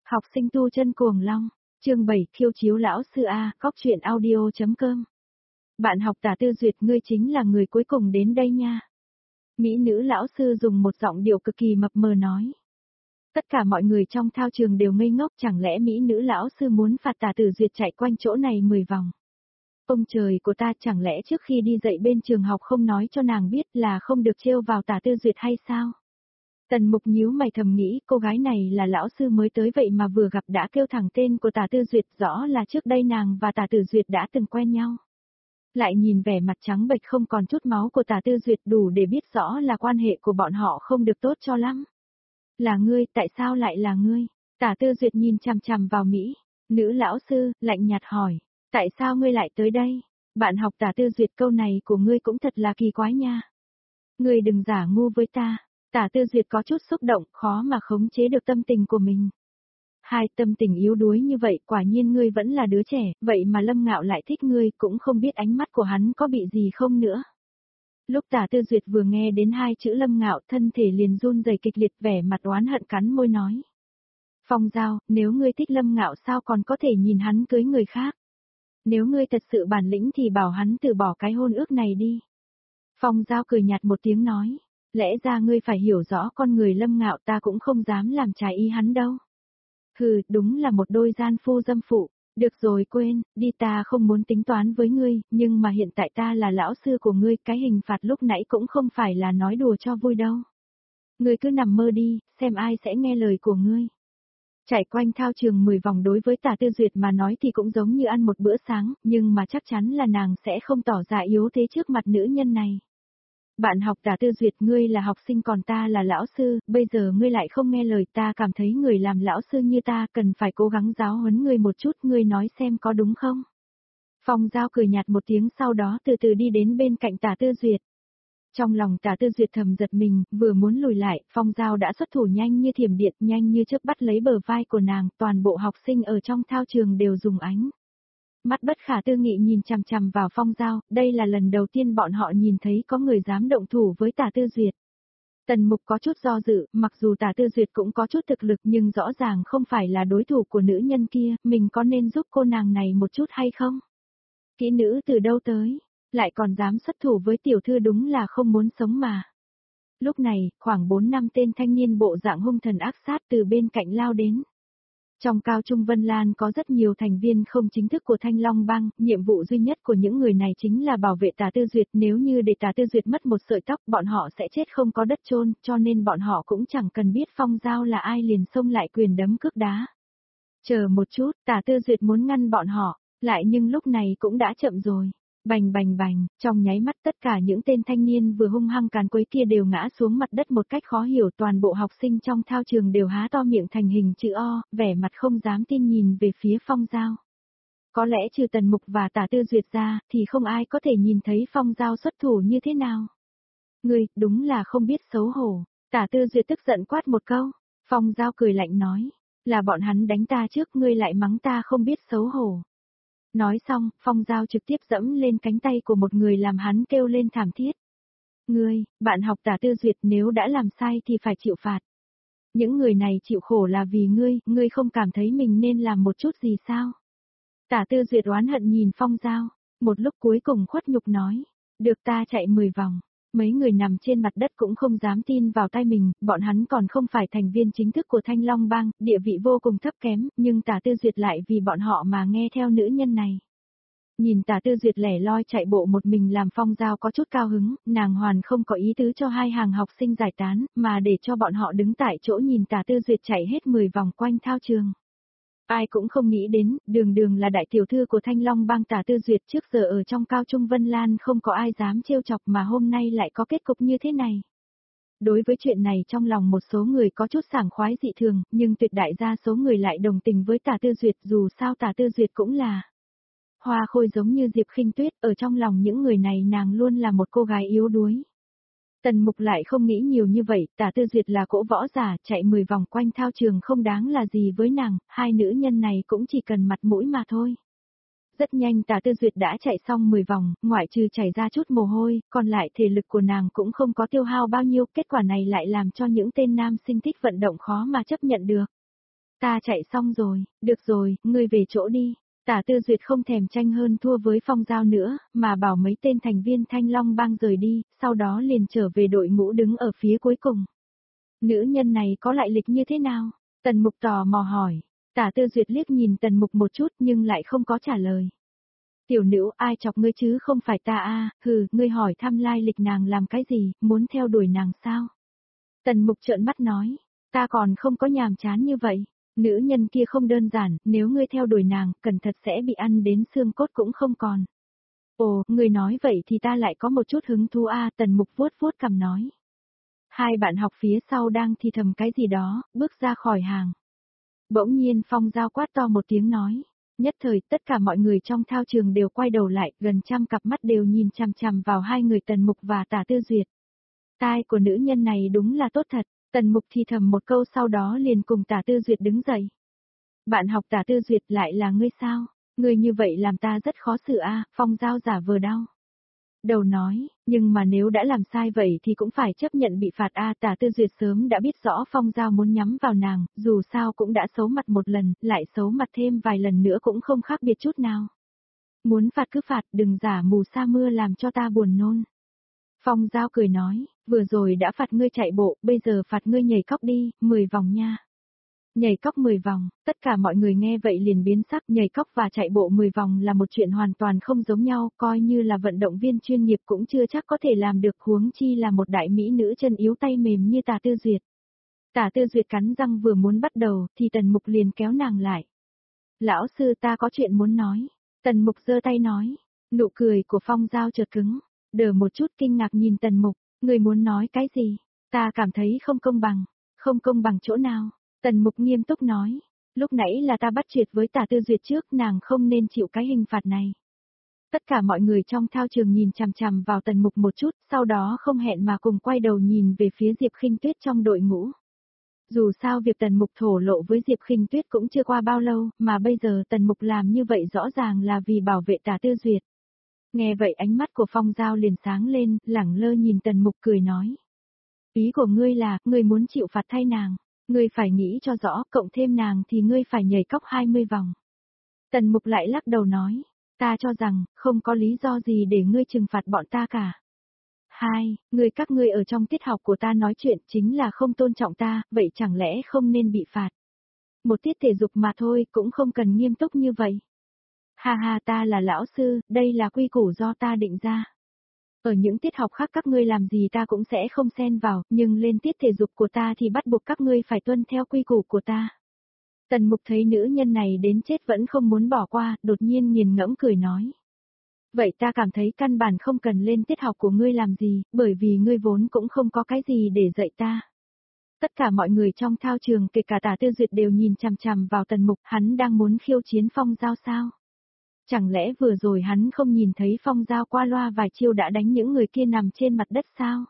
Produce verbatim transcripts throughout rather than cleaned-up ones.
Học sinh tu chân cuồng long, chương bảy khiêu chiếu lão sư A, góc truyện audio.com. Bạn học Tả Tư Duyệt, ngươi chính là người cuối cùng đến đây nha. Mỹ nữ lão sư dùng một giọng điệu cực kỳ mập mờ nói. Tất cả mọi người trong thao trường đều ngây ngốc, chẳng lẽ Mỹ nữ lão sư muốn phạt Tả Tư Duyệt chạy quanh chỗ này mười vòng. Ông trời của ta, chẳng lẽ trước khi đi dạy bên trường học không nói cho nàng biết là không được trêu vào Tả Tư Duyệt hay sao? Tần Mục nhíu mày thầm nghĩ, cô gái này là lão sư mới tới vậy mà vừa gặp đã kêu thẳng tên của Tả Tư Duyệt, rõ là trước đây nàng và Tả Tư Duyệt đã từng quen nhau. Lại nhìn vẻ mặt trắng bệch không còn chút máu của Tả Tư Duyệt đủ để biết rõ là quan hệ của bọn họ không được tốt cho lắm. Là ngươi, tại sao lại là ngươi? Tả Tư Duyệt nhìn chằm chằm vào Mỹ, nữ lão sư, lạnh nhạt hỏi, tại sao ngươi lại tới đây? Bạn học Tả Tư Duyệt, câu này của ngươi cũng thật là kỳ quái nha. Ngươi đừng giả ngu với ta. Tả Tư Duyệt có chút xúc động, khó mà khống chế được tâm tình của mình. Hai, tâm tình yếu đuối như vậy, quả nhiên ngươi vẫn là đứa trẻ, vậy mà Lâm Ngạo lại thích ngươi, cũng không biết ánh mắt của hắn có bị gì không nữa. Lúc Tả Tư Duyệt vừa nghe đến hai chữ Lâm Ngạo, thân thể liền run rẩy kịch liệt, vẻ mặt oán hận cắn môi nói. Phong Giao, nếu ngươi thích Lâm Ngạo sao còn có thể nhìn hắn cưới người khác? Nếu ngươi thật sự bản lĩnh thì bảo hắn từ bỏ cái hôn ước này đi. Phong Giao cười nhạt một tiếng nói. Lẽ ra ngươi phải hiểu rõ con người Lâm Ngạo, ta cũng không dám làm trái ý hắn đâu. Hừ, đúng là một đôi gian phu dâm phụ. Được rồi, quên, đi, ta không muốn tính toán với ngươi, nhưng mà hiện tại ta là lão sư của ngươi, cái hình phạt lúc nãy cũng không phải là nói đùa cho vui đâu. Ngươi cứ nằm mơ đi, xem ai sẽ nghe lời của ngươi. Chạy quanh thao trường mười vòng đối với Tả Tư Duyệt mà nói thì cũng giống như ăn một bữa sáng, nhưng mà chắc chắn là nàng sẽ không tỏ ra yếu thế trước mặt nữ nhân này. Bạn học Tả Tư Duyệt, ngươi là học sinh còn ta là lão sư, bây giờ ngươi lại không nghe lời, ta cảm thấy người làm lão sư như ta cần phải cố gắng giáo huấn ngươi một chút, ngươi nói xem có đúng không? Phong Giao cười nhạt một tiếng, sau đó từ từ đi đến bên cạnh Tả Tư Duyệt. Trong lòng Tả Tư Duyệt thầm giật mình, vừa muốn lùi lại, Phong Giao đã xuất thủ nhanh như thiểm điện, nhanh như chớp bắt lấy bờ vai của nàng, toàn bộ học sinh ở trong thao trường đều dùng ánh mắt bất khả tư nghị nhìn chằm chằm vào Phong Giao, đây là lần đầu tiên bọn họ nhìn thấy có người dám động thủ với Tả Tư Duyệt. Tần Mục có chút do dự, mặc dù Tả Tư Duyệt cũng có chút thực lực nhưng rõ ràng không phải là đối thủ của nữ nhân kia, mình có nên giúp cô nàng này một chút hay không? Kỹ nữ từ đâu tới, lại còn dám xuất thủ với tiểu thư, đúng là không muốn sống mà. Lúc này, khoảng bốn năm tên thanh niên bộ dạng hung thần ác sát từ bên cạnh lao đến. Trong Cao Trung Vân Lan có rất nhiều thành viên không chính thức của Thanh Long Bang, nhiệm vụ duy nhất của những người này chính là bảo vệ Tả Tư Duyệt, nếu như để Tả Tư Duyệt mất một sợi tóc bọn họ sẽ chết không có đất chôn, cho nên bọn họ cũng chẳng cần biết Phong Giao là ai liền xông lại quyền đấm cước đá. Chờ một chút, Tả Tư Duyệt muốn ngăn bọn họ, lại nhưng lúc này cũng đã chậm rồi. Bành bành bành, trong nháy mắt tất cả những tên thanh niên vừa hung hăng càn quấy kia đều ngã xuống mặt đất một cách khó hiểu, toàn bộ học sinh trong thao trường đều há to miệng thành hình chữ O, vẻ mặt không dám tin nhìn về phía Phong Giao. Có lẽ trừ Tần Mục và Tả Tư Duyệt ra, thì không ai có thể nhìn thấy Phong Giao xuất thủ như thế nào. Ngươi, đúng là không biết xấu hổ. Tả Tư Duyệt tức giận quát một câu, Phong Giao cười lạnh nói, là bọn hắn đánh ta trước, ngươi lại mắng ta không biết xấu hổ. Nói xong, Phong Giao trực tiếp dẫm lên cánh tay của một người làm hắn kêu lên thảm thiết. Ngươi, bạn học Tả Tư Duyệt, nếu đã làm sai thì phải chịu phạt. Những người này chịu khổ là vì ngươi, ngươi không cảm thấy mình nên làm một chút gì sao? Tả Tư Duyệt oán hận nhìn Phong Giao, một lúc cuối cùng khuất nhục nói, được, ta chạy mười vòng. Mấy người nằm trên mặt đất cũng không dám tin vào tai mình, bọn hắn còn không phải thành viên chính thức của Thanh Long Bang, địa vị vô cùng thấp kém, nhưng Tả Tư Duyệt lại vì bọn họ mà nghe theo nữ nhân này. Nhìn Tả Tư Duyệt lẻ loi chạy bộ một mình làm Phong Giao có chút cao hứng, nàng hoàn không có ý tứ cho hai hàng học sinh giải tán, mà để cho bọn họ đứng tại chỗ nhìn Tả Tư Duyệt chạy hết mười vòng quanh thao trường. Ai cũng không nghĩ đến, đường đường là đại tiểu thư của Thanh Long Bang Tả Tư Duyệt, trước giờ ở trong Cao Trung Vân Lan không có ai dám trêu chọc, mà hôm nay lại có kết cục như thế này. Đối với chuyện này trong lòng một số người có chút sảng khoái dị thường, nhưng tuyệt đại đa số người lại đồng tình với Tả Tư Duyệt, dù sao Tả Tư Duyệt cũng là hoa khôi giống như Diệp Khinh Tuyết, ở trong lòng những người này nàng luôn là một cô gái yếu đuối. Tần Mục lại không nghĩ nhiều như vậy, Tả Tư Duyệt là cỗ võ giả, chạy mười vòng quanh thao trường không đáng là gì với nàng, hai nữ nhân này cũng chỉ cần mặt mũi mà thôi. Rất nhanh Tả Tư Duyệt đã chạy xong mười vòng, ngoại trừ chảy ra chút mồ hôi, còn lại thể lực của nàng cũng không có tiêu hao bao nhiêu, kết quả này lại làm cho những tên nam sinh thích vận động khó mà chấp nhận được. Ta chạy xong rồi, được rồi, ngươi về chỗ đi. Tả Tư Duyệt không thèm tranh hơn thua với Phong Giao nữa, mà bảo mấy tên thành viên Thanh Long bang rời đi, sau đó liền trở về đội ngũ đứng ở phía cuối cùng. Nữ nhân này có lại lịch như thế nào? Tần Mục tò mò hỏi. Tả Tư Duyệt liếc nhìn Tần Mục một chút nhưng lại không có trả lời. Tiểu nữ, ai chọc ngươi chứ không phải ta a, hừ, ngươi hỏi thăm lai lịch nàng làm cái gì, muốn theo đuổi nàng sao? Tần Mục trợn mắt nói, ta còn không có nhàm chán như vậy. Nữ nhân kia không đơn giản, nếu ngươi theo đuổi nàng, cẩn thận sẽ bị ăn đến xương cốt cũng không còn. Ồ, ngươi nói vậy thì ta lại có một chút hứng thú a, Tần Mục vuốt vuốt cằm nói. Hai bạn học phía sau đang thì thầm cái gì đó, bước ra khỏi hàng. Bỗng nhiên Phong Giao quát to một tiếng nói. Nhất thời tất cả mọi người trong thao trường đều quay đầu lại, gần trăm cặp mắt đều nhìn chằm chằm vào hai người Tần Mục và Tả Tư Duyệt. Tai của nữ nhân này đúng là tốt thật. Tần Mục thì thầm một câu sau đó liền cùng Tả Tư Duyệt đứng dậy. Bạn học Tả Tư Duyệt lại là ngươi sao? Ngươi như vậy làm ta rất khó xử a, Phong Giao giả vờ đau. Đầu nói, nhưng mà nếu đã làm sai vậy thì cũng phải chấp nhận bị phạt a, Tả Tư Duyệt sớm đã biết rõ Phong Giao muốn nhắm vào nàng, dù sao cũng đã xấu mặt một lần, lại xấu mặt thêm vài lần nữa cũng không khác biệt chút nào. Muốn phạt cứ phạt, đừng giả mù sa mưa làm cho ta buồn nôn. Phong Giao cười nói, vừa rồi đã phạt ngươi chạy bộ, bây giờ phạt ngươi nhảy cóc đi, mười vòng nha. Nhảy cóc mười vòng, tất cả mọi người nghe vậy liền biến sắc, nhảy cóc và chạy bộ mười vòng là một chuyện hoàn toàn không giống nhau, coi như là vận động viên chuyên nghiệp cũng chưa chắc có thể làm được, huống chi là một đại mỹ nữ chân yếu tay mềm như Tả Tư Duyệt. Tả Tư Duyệt cắn răng vừa muốn bắt đầu, thì Tần Mục liền kéo nàng lại. Lão sư, ta có chuyện muốn nói. Tần Mục giơ tay nói, nụ cười của Phong Giao chợt cứng, đờ một chút kinh ngạc nhìn Tần Mục, người muốn nói cái gì? Ta cảm thấy không công bằng. Không công bằng chỗ nào? Tần Mục nghiêm túc nói, lúc nãy là ta bắt chuyện với Tả Tư Duyệt trước, nàng không nên chịu cái hình phạt này. Tất cả mọi người trong thao trường nhìn chằm chằm vào Tần Mục một chút, sau đó không hẹn mà cùng quay đầu nhìn về phía Diệp Khinh Tuyết trong đội ngũ. Dù sao việc Tần Mục thổ lộ với Diệp Khinh Tuyết cũng chưa qua bao lâu, mà bây giờ Tần Mục làm như vậy rõ ràng là vì bảo vệ Tả Tư Duyệt. Nghe vậy ánh mắt của Phong Giao liền sáng lên, lẳng lơ nhìn Tần Mục cười nói. Ý của ngươi là, ngươi muốn chịu phạt thay nàng. Ngươi phải nghĩ cho rõ, cộng thêm nàng thì ngươi phải nhảy cóc hai mươi vòng. Tần Mục lại lắc đầu nói, ta cho rằng, không có lý do gì để ngươi trừng phạt bọn ta cả. Hai, ngươi các ngươi ở trong tiết học của ta nói chuyện chính là không tôn trọng ta, vậy chẳng lẽ không nên bị phạt? Một tiết thể dục mà thôi, cũng không cần nghiêm túc như vậy. Ha ha, ta là lão sư, đây là quy củ do ta định ra. Ở những tiết học khác các ngươi làm gì ta cũng sẽ không xen vào, nhưng lên tiết thể dục của ta thì bắt buộc các ngươi phải tuân theo quy củ của ta. Tần Mục thấy nữ nhân này đến chết vẫn không muốn bỏ qua, đột nhiên nghiền ngẫm cười nói. Vậy ta cảm thấy căn bản không cần lên tiết học của ngươi làm gì, bởi vì ngươi vốn cũng không có cái gì để dạy ta. Tất cả mọi người trong thao trường kể cả Tả Tư Duyệt đều nhìn chằm chằm vào Tần Mục, hắn đang muốn khiêu chiến Phong Giao sao? Chẳng lẽ vừa rồi hắn không nhìn thấy Phong Giao qua loa vài chiêu đã đánh những người kia nằm trên mặt đất sao?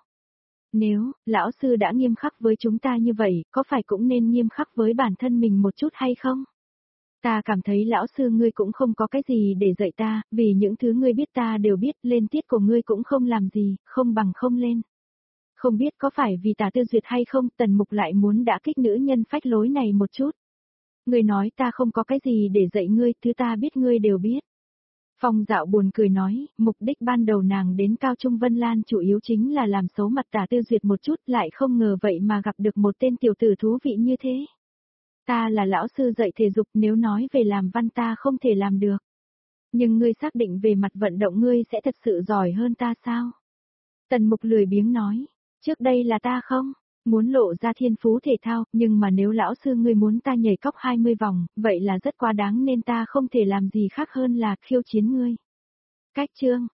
Nếu, lão sư đã nghiêm khắc với chúng ta như vậy, có phải cũng nên nghiêm khắc với bản thân mình một chút hay không? Ta cảm thấy lão sư ngươi cũng không có cái gì để dạy ta, vì những thứ ngươi biết ta đều biết, lên tiết của ngươi cũng không làm gì, không bằng không lên. Không biết có phải vì Tả Tư Duyệt hay không, Tần Mục lại muốn đã kích nữ nhân phách lối này một chút. Ngươi nói ta không có cái gì để dạy ngươi, thứ ta biết ngươi đều biết. Phong Dạo buồn cười nói, mục đích ban đầu nàng đến Cao Trung Vân Lan chủ yếu chính là làm xấu mặt Tả Tư Duyệt một chút, lại không ngờ vậy mà gặp được một tên tiểu tử thú vị như thế. Ta là lão sư dạy thể dục, nếu nói về làm văn ta không thể làm được. Nhưng ngươi xác định về mặt vận động ngươi sẽ thật sự giỏi hơn ta sao? Tần Mục lười biếng nói, trước đây là ta không? Muốn lộ ra thiên phú thể thao, nhưng mà nếu lão sư ngươi muốn ta nhảy cóc hai mươi vòng, vậy là rất quá đáng nên ta không thể làm gì khác hơn là khiêu chiến ngươi. Cách chương